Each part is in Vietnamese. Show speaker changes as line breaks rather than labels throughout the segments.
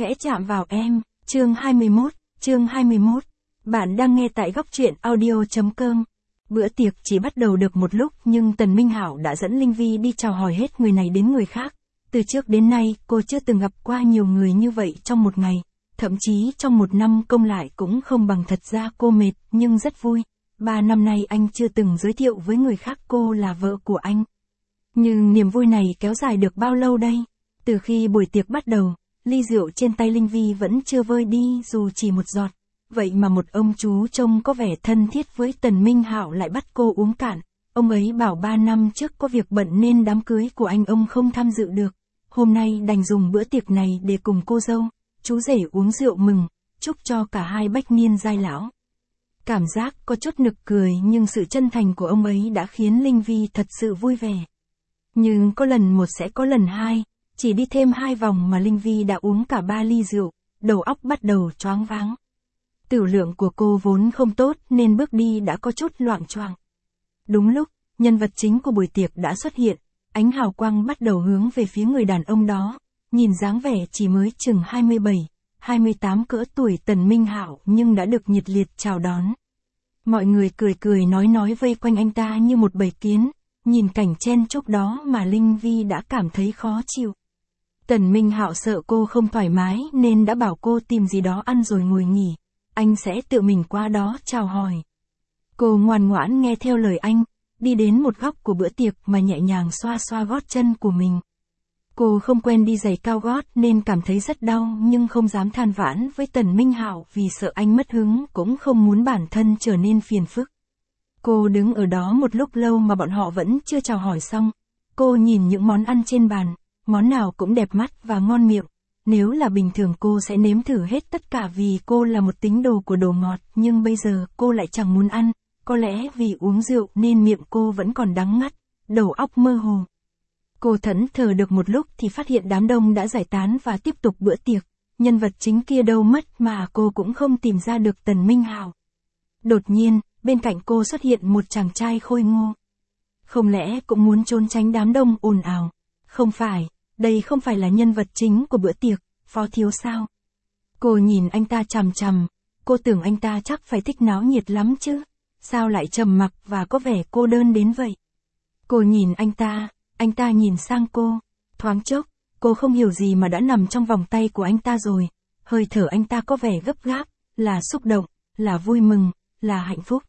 khẽ chạm vào em. Chương 21. Bạn đang nghe tại góc truyện audio.com. Bữa tiệc chỉ bắt đầu được một lúc nhưng Tần Minh Hạo đã dẫn Linh Vi đi chào hỏi hết người này đến người khác. Từ trước đến nay cô chưa từng gặp qua nhiều người như vậy trong một ngày. Thậm chí trong một năm công lại cũng không bằng. Thật ra cô mệt nhưng rất vui. 3 năm nay anh chưa từng giới thiệu với người khác cô là vợ của anh. Nhưng niềm vui này kéo dài được bao lâu đây? Từ khi buổi tiệc bắt đầu, ly rượu trên tay Linh Vi vẫn chưa vơi đi dù chỉ một giọt. Vậy mà một ông chú trông có vẻ thân thiết với Tần Minh Hạo lại bắt cô uống cạn. Ông ấy bảo 3 năm trước có việc bận nên đám cưới của anh ông không tham dự được. Hôm nay đành dùng bữa tiệc này để cùng cô dâu, chú rể uống rượu mừng, chúc cho cả hai bách niên giai lão. Cảm giác có chút nực cười nhưng sự chân thành của ông ấy đã khiến Linh Vi thật sự vui vẻ. Nhưng có lần một sẽ có lần hai, chỉ đi thêm 2 vòng mà Linh Vi đã uống cả 3 ly rượu, đầu óc bắt đầu choáng váng. Tửu lượng của cô vốn không tốt nên bước đi đã có chút loạng choạng. Đúng lúc, nhân vật chính của buổi tiệc đã xuất hiện, ánh hào quang bắt đầu hướng về phía người đàn ông đó, nhìn dáng vẻ chỉ mới chừng 27, 28 cỡ tuổi Tần Minh Hạo nhưng đã được nhiệt liệt chào đón. Mọi người cười cười nói vây quanh anh ta như một bầy kiến, nhìn cảnh chen chúc đó mà Linh Vi đã cảm thấy khó chịu. Tần Minh Hạo sợ cô không thoải mái nên đã bảo cô tìm gì đó ăn rồi ngồi nghỉ, anh sẽ tự mình qua đó chào hỏi. Cô ngoan ngoãn nghe theo lời anh, đi đến một góc của bữa tiệc mà nhẹ nhàng xoa xoa gót chân của mình. Cô không quen đi giày cao gót nên cảm thấy rất đau nhưng không dám than vãn với Tần Minh Hạo vì sợ anh mất hứng cũng không muốn bản thân trở nên phiền phức. Cô đứng ở đó một lúc lâu mà bọn họ vẫn chưa chào hỏi xong. Cô nhìn những món ăn trên bàn, món nào cũng đẹp mắt và ngon miệng. Nếu là bình thường cô sẽ nếm thử hết tất cả vì cô là một tín đồ của đồ ngọt, nhưng bây giờ cô lại chẳng muốn ăn. Có lẽ vì uống rượu nên miệng cô vẫn còn đắng ngắt, đầu óc mơ hồ. Cô thẫn thờ được một lúc thì phát hiện đám đông đã giải tán và tiếp tục bữa tiệc. Nhân vật chính kia đâu mất mà cô cũng không tìm ra được Tần Minh Hạo. Đột nhiên, bên cạnh cô xuất hiện một chàng trai khôi ngô. Không lẽ cũng muốn trốn tránh đám đông ồn ào? Không phải, đây không phải là nhân vật chính của bữa tiệc, Phó Thiếu sao? Cô nhìn anh ta chằm chằm, cô tưởng anh ta chắc phải thích náo nhiệt lắm chứ, sao lại trầm mặc và có vẻ cô đơn đến vậy? Cô nhìn anh ta nhìn sang cô, thoáng chốc, cô không hiểu gì mà đã nằm trong vòng tay của anh ta rồi, hơi thở anh ta có vẻ gấp gáp, là xúc động, là vui mừng, là hạnh phúc.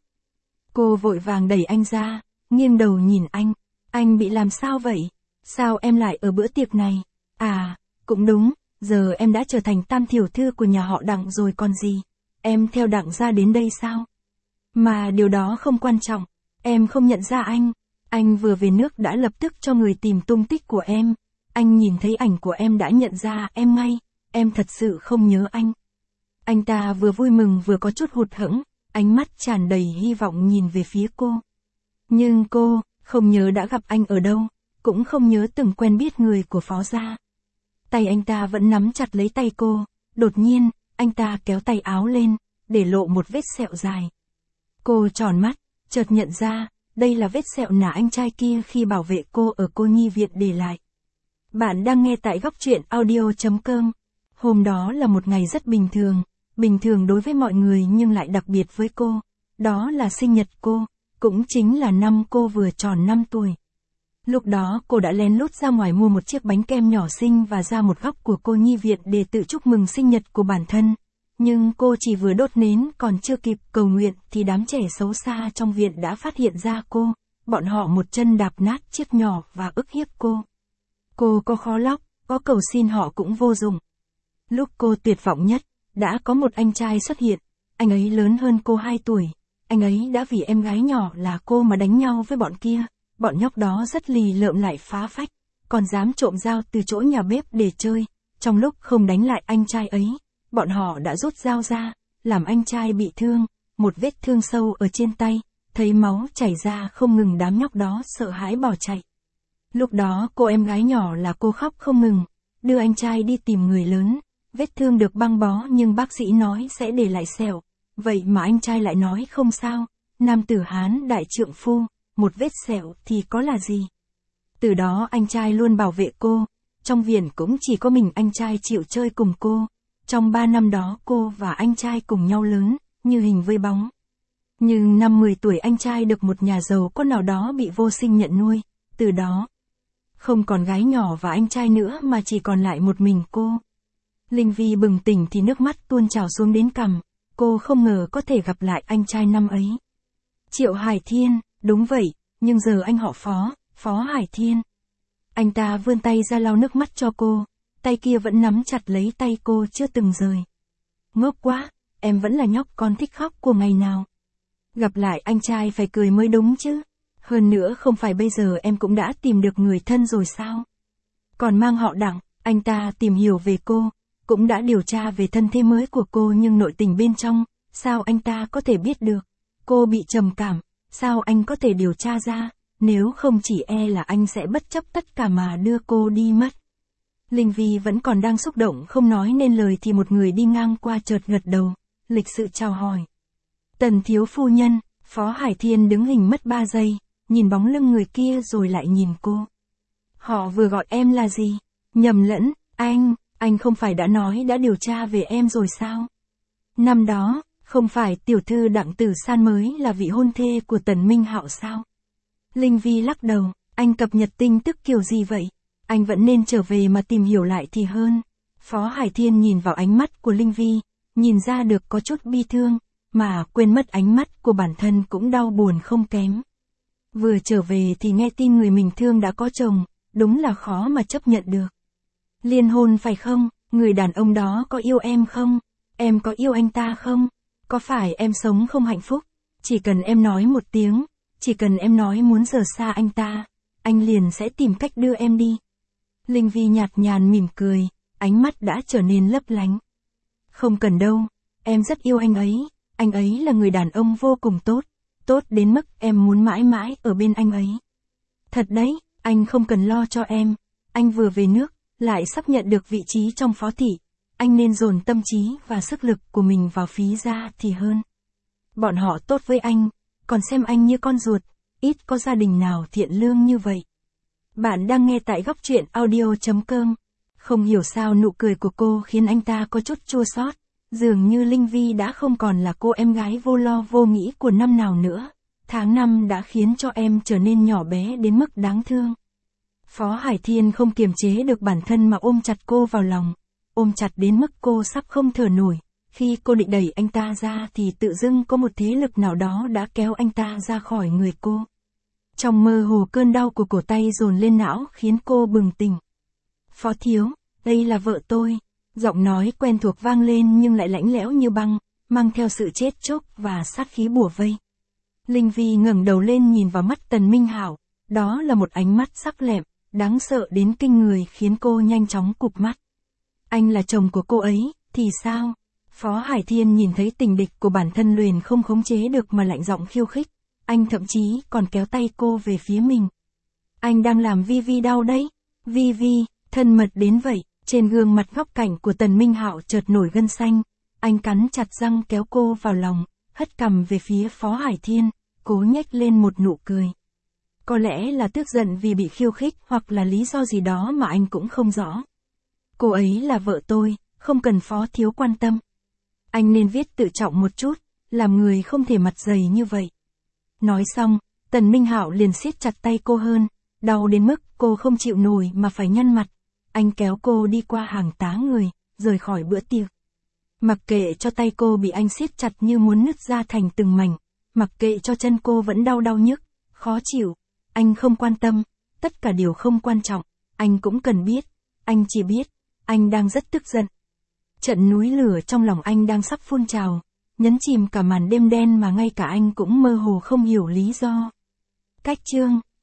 Cô vội vàng đẩy anh ra, nghiêng đầu nhìn anh bị làm sao vậy? Sao em lại ở bữa tiệc này? À, cũng đúng, giờ em đã trở thành tam tiểu thư của nhà họ Đặng rồi còn gì? Em theo Đặng ra đến đây sao? Mà điều đó không quan trọng, em không nhận ra anh vừa về nước đã lập tức cho người tìm tung tích của em, anh nhìn thấy ảnh của em đã nhận ra em ngay, em thật sự không nhớ anh. Anh ta vừa vui mừng vừa có chút hụt hẫng, ánh mắt tràn đầy hy vọng nhìn về phía cô. Nhưng cô không nhớ đã gặp anh ở đâu, cũng không nhớ từng quen biết người của Phó gia. Tay anh ta vẫn nắm chặt lấy tay cô, đột nhiên, anh ta kéo tay áo lên, để lộ một vết sẹo dài. Cô tròn mắt, chợt nhận ra, đây là vết sẹo nà anh trai kia khi bảo vệ cô ở cô nhi viện để lại. Bạn đang nghe tại góc truyện audio.com. Hôm đó là một ngày rất bình thường đối với mọi người nhưng lại đặc biệt với cô. Đó là sinh nhật cô, cũng chính là năm cô vừa tròn 5 tuổi. Lúc đó cô đã lén lút ra ngoài mua một chiếc bánh kem nhỏ xinh và ra một góc của cô nhi viện để tự chúc mừng sinh nhật của bản thân. Nhưng cô chỉ vừa đốt nến còn chưa kịp cầu nguyện thì đám trẻ xấu xa trong viện đã phát hiện ra cô. Bọn họ một chân đạp nát chiếc nhỏ và ức hiếp cô. Cô có khó lóc, có cầu xin họ cũng vô dụng. Lúc cô tuyệt vọng nhất, đã có một anh trai xuất hiện. Anh ấy lớn hơn cô 2 tuổi. Anh ấy đã vì em gái nhỏ là cô mà đánh nhau với bọn kia. Bọn nhóc đó rất lì lợm lại phá phách, còn dám trộm dao từ chỗ nhà bếp để chơi. Trong lúc không đánh lại anh trai ấy, bọn họ đã rút dao ra, làm anh trai bị thương, một vết thương sâu ở trên tay, thấy máu chảy ra không ngừng, đám nhóc đó sợ hãi bỏ chạy. Lúc đó cô em gái nhỏ là cô khóc không ngừng, đưa anh trai đi tìm người lớn, vết thương được băng bó nhưng bác sĩ nói sẽ để lại sẹo, vậy mà anh trai lại nói không sao, nam tử Hán đại trượng phu, một vết sẹo thì có là gì. Từ đó anh trai luôn bảo vệ cô, trong viện cũng chỉ có mình anh trai chịu chơi cùng cô, Trong 3 năm đó cô và anh trai cùng nhau lớn, như hình với bóng. Nhưng năm 10 tuổi anh trai được một nhà giàu có nào đó bị vô sinh nhận nuôi, từ đó không còn gái nhỏ và anh trai nữa mà chỉ còn lại một mình cô. Linh Vi bừng tỉnh thì nước mắt tuôn trào xuống đến cằm, cô không ngờ có thể gặp lại anh trai năm ấy. Triệu Hải Thiên, đúng vậy, nhưng giờ anh họ Phó, Phó Hải Thiên. Anh ta vươn tay ra lau nước mắt cho cô, tay kia vẫn nắm chặt lấy tay cô chưa từng rời. Ngốc quá, em vẫn là nhóc con thích khóc của ngày nào. Gặp lại anh trai phải cười mới đúng chứ. Hơn nữa không phải bây giờ em cũng đã tìm được người thân rồi sao? Còn mang họ Đặng, anh ta tìm hiểu về cô, cũng đã điều tra về thân thế mới của cô nhưng nội tình bên trong, sao anh ta có thể biết được? Cô bị trầm cảm, sao anh có thể điều tra ra, nếu không chỉ e là anh sẽ bất chấp tất cả mà đưa cô đi mất. Linh Vi vẫn còn đang xúc động không nói nên lời thì một người đi ngang qua chợt gật đầu, lịch sự chào hỏi. Tần thiếu phu nhân, Phó Hải Thiên đứng hình mất 3 giây, nhìn bóng lưng người kia rồi lại nhìn cô. Họ vừa gọi em là gì? Nhầm lẫn, anh không phải đã nói đã điều tra về em rồi sao? Năm đó, không phải tiểu thư Đặng Tử San mới là vị hôn thê của Tần Minh Hạo sao? Linh Vi lắc đầu, anh cập nhật tin tức kiểu gì vậy? Anh vẫn nên trở về mà tìm hiểu lại thì hơn. Phó Hải Thiên nhìn vào ánh mắt của Linh Vi, nhìn ra được có chút bi thương, mà quên mất ánh mắt của bản thân cũng đau buồn không kém. Vừa trở về thì nghe tin người mình thương đã có chồng, đúng là khó mà chấp nhận được. Liên hôn phải không? Người đàn ông đó có yêu em không? Em có yêu anh ta không? Có phải em sống không hạnh phúc? Chỉ cần em nói một tiếng, chỉ cần em nói muốn rời xa anh ta, anh liền sẽ tìm cách đưa em đi. Linh Vi nhạt nhàn mỉm cười, ánh mắt đã trở nên lấp lánh. Không cần đâu, em rất yêu anh ấy là người đàn ông vô cùng tốt, tốt đến mức em muốn mãi mãi ở bên anh ấy. Thật đấy, anh không cần lo cho em, anh vừa về nước, lại sắp nhận được vị trí trong phó thị, anh nên dồn tâm trí và sức lực của mình vào phí ra thì hơn. Bọn họ tốt với anh, còn xem anh như con ruột, ít có gia đình nào thiện lương như vậy. Bạn đang nghe tại góc truyện audio.com. Không hiểu sao nụ cười của cô khiến anh ta có chút chua xót, dường như Linh Vi đã không còn là cô em gái vô lo vô nghĩ của năm nào nữa. Tháng năm đã khiến cho em trở nên nhỏ bé đến mức đáng thương. Phó Hải Thiên không kiềm chế được bản thân mà ôm chặt cô vào lòng, ôm chặt đến mức cô sắp không thở nổi. Khi cô định đẩy anh ta ra thì tự dưng có một thế lực nào đó đã kéo anh ta ra khỏi người cô. Trong mơ hồ cơn đau của cổ tay dồn lên não khiến cô bừng tỉnh. Phó thiếu, đây là vợ tôi. Giọng nói quen thuộc vang lên nhưng lại lạnh lẽo như băng, mang theo sự chết chóc và sát khí bủa vây. Linh Vi ngẩng đầu lên nhìn vào mắt Tần Minh Hạo, đó là một ánh mắt sắc lẹm, đáng sợ đến kinh người khiến cô nhanh chóng cụp mắt. Anh là chồng của cô ấy, thì sao? Phó Hải Thiên nhìn thấy tình địch của bản thân liền không khống chế được mà lạnh giọng khiêu khích, anh thậm chí còn kéo tay cô về phía mình. Anh đang làm Vi Vi đau đấy. Vi Vi, thân mật đến vậy. Trên gương mặt góc cạnh của Tần Minh Hạo chợt nổi gân xanh, anh cắn chặt răng kéo cô vào lòng, hất cằm về phía Phó Hải Thiên, cố nhếch lên một nụ cười. Có lẽ là tức giận vì bị khiêu khích hoặc là lý do gì đó mà anh cũng không rõ. Cô ấy là vợ tôi, không cần Phó thiếu quan tâm. Anh nên viết tự trọng một chút, làm người không thể mặt dày như vậy. Nói xong, Tần Minh Hạo liền siết chặt tay cô hơn, đau đến mức cô không chịu nổi mà phải nhăn mặt. Anh kéo cô đi qua hàng tá người, rời khỏi bữa tiệc. Mặc kệ cho tay cô bị anh siết chặt như muốn nứt ra thành từng mảnh, mặc kệ cho chân cô vẫn đau nhức, khó chịu, anh không quan tâm, tất cả điều không quan trọng, anh cũng cần biết, anh chỉ biết, anh đang rất tức giận. Trận núi lửa trong lòng anh đang sắp phun trào, nhấn chìm cả màn đêm đen mà ngay cả anh cũng mơ hồ không hiểu lý do. Cách chương